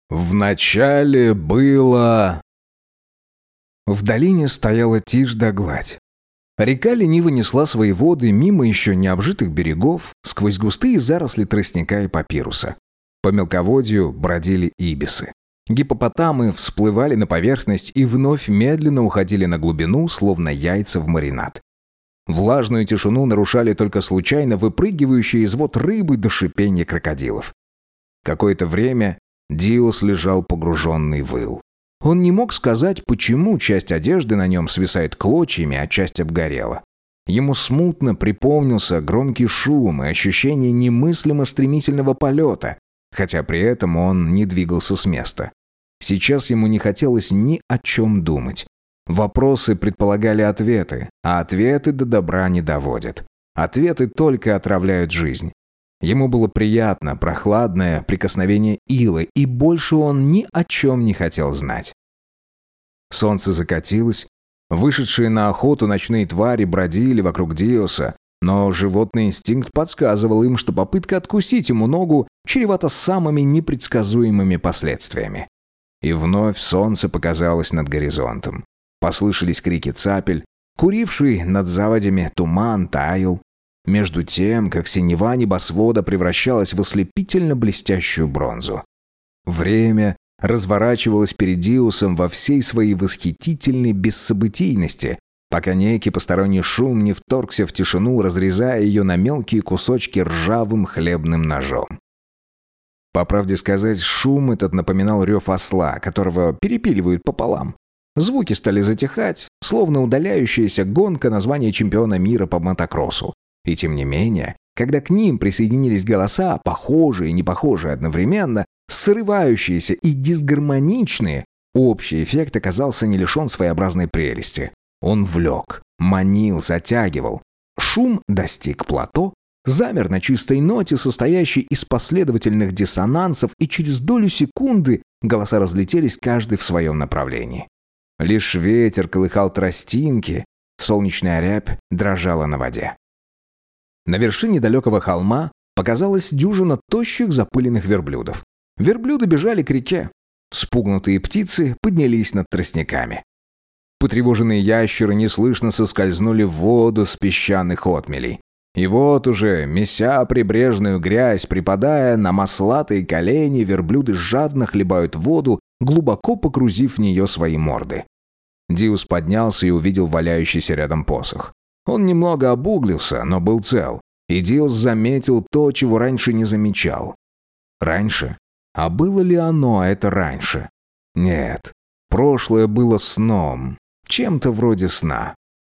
Вначале было... В долине стояла тишь да гладь. Река лениво несла свои воды мимо еще не обжитых берегов, сквозь густые заросли тростника и папируса. По мелководью бродили ибисы. Гиппопотамы всплывали на поверхность и вновь медленно уходили на глубину, словно яйца в маринад. Влажную тишину нарушали только случайно выпрыгивающие из вод рыбы до шипения крокодилов. Какое-то время Диос лежал погруженный в ил. Он не мог сказать, почему часть одежды на нем свисает клочьями, а часть обгорела. Ему смутно припомнился громкий шум и ощущение немыслимо стремительного полета, хотя при этом он не двигался с места. Сейчас ему не хотелось ни о чем думать. Вопросы предполагали ответы, а ответы до добра не доводят. Ответы только отравляют жизнь. Ему было приятно прохладное прикосновение ила, и больше он ни о чем не хотел знать. Солнце закатилось. Вышедшие на охоту ночные твари бродили вокруг Диоса, но животный инстинкт подсказывал им, что попытка откусить ему ногу чревата самыми непредсказуемыми последствиями. И вновь солнце показалось над горизонтом. Послышались крики цапель, куривший над заводями туман таял. Между тем, как синева небосвода превращалась в ослепительно блестящую бронзу. Время разворачивалось перед Диосом во всей своей восхитительной бессобытийности, пока некий посторонний шум не вторгся в тишину, разрезая ее на мелкие кусочки ржавым хлебным ножом. По правде сказать, шум этот напоминал рев осла, которого перепиливают пополам. Звуки стали затихать, словно удаляющаяся гонка на звание чемпиона мира по мотокроссу. И тем не менее, когда к ним присоединились голоса, похожие и непохожие одновременно, срывающиеся и дисгармоничные, общий эффект оказался не лишен своеобразной прелести. Он влек, манил, затягивал. Шум достиг плато, замер на чистой ноте, состоящей из последовательных диссонансов, и через долю секунды голоса разлетелись каждый в своем направлении. Лишь ветер колыхал тростинки, солнечная рябь дрожала на воде. На вершине далекого холма показалась дюжина тощих запыленных верблюдов. Верблюды бежали к реке. Вспугнутые птицы поднялись над тростниками. Потревоженные ящеры неслышно соскользнули в воду с песчаных отмелей. И вот уже, меся прибрежную грязь, припадая на маслатые колени, верблюды жадно хлебают воду, глубоко погрузив в нее свои морды. Диос поднялся и увидел валяющийся рядом посох. Он немного обуглился, но был цел, и Диос заметил то, чего раньше не замечал. Раньше? А было ли оно это раньше? Нет, прошлое было сном, чем-то вроде сна.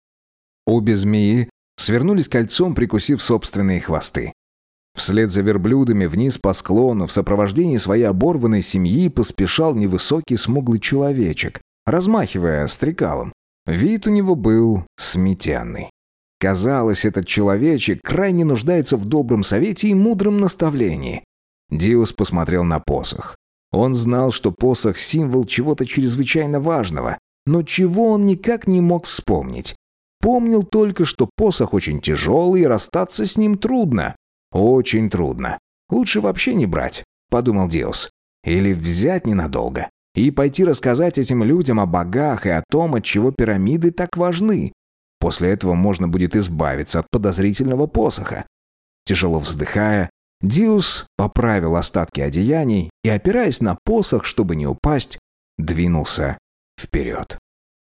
Обе змеи свернулись кольцом, прикусив собственные хвосты. Вслед за верблюдами вниз по склону в сопровождении своей оборванной семьи поспешал невысокий смуглый человечек, размахивая стрекалом. Вид у него был сметенный. Казалось, этот человечек крайне нуждается в добром совете и мудром наставлении. Диос посмотрел на посох. Он знал, что посох – символ чего-то чрезвычайно важного, но чего он никак не мог вспомнить. Помнил только, что посох очень тяжелый, и расстаться с ним трудно. Очень трудно. Лучше вообще не брать, подумал Диос. Или взять ненадолго и пойти рассказать этим людям о богах и о том, отчего пирамиды так важны. После этого можно будет избавиться от подозрительного посоха. Тяжело вздыхая, Диос поправил остатки одеяний и, опираясь на посох, чтобы не упасть, двинулся вперед.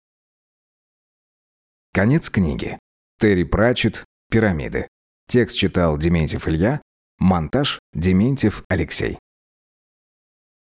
Конец книги. Терри Пратчетт «Пирамиды». Текст читал Дементьев Илья. Монтаж Дементьев Алексей.